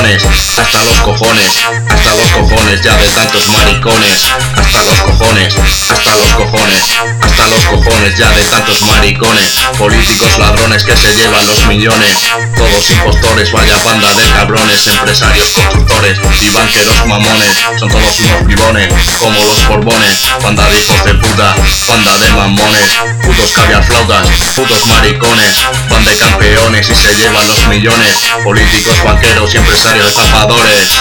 cojones, hasta los cojones, hasta los cojones ya de tantos maricones, hasta los cojones, hasta los cojones, hasta los cojones ya de tantos maricones, políticos ladrones que se llevan los millones, todos impostores, vaya banda de cabrones, empresarios, constructores y banqueros mamones, son todos unos bribones, como los borbones, banda de hijos de puta, banda de mamones, putos caviar flautas, putos maricones, van de campeones y se llevan los millones, políticos, banqueros y empresarios estafadores.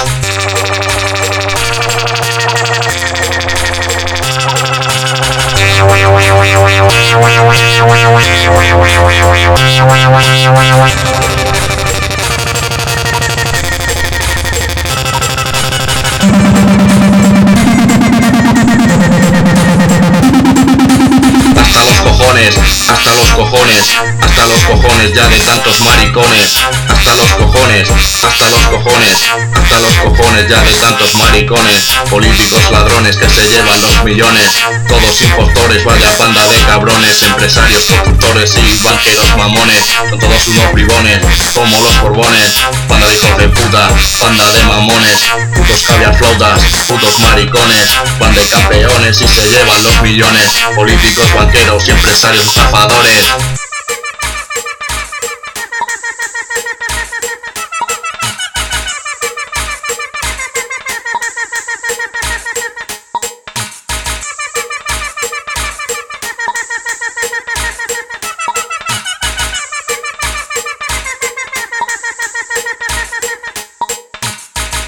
Hasta los cojones, hasta los cojones, hasta los cojones ya de tantos maricones, hasta los cojones, hasta los cojones, hasta los cojones ya de tantos maricones, políticos ladrones que se llevan los millones, todos impostores, vaya banda de cabrones, empresarios, constructores y banqueros mamones, son todos unos bribones, como los borbones, banda de hijos de puta, banda de mamones, putos caviar flautas, putos maricones, van de campeones y se llevan los millones, políticos, banqueros y empresarios estafadores.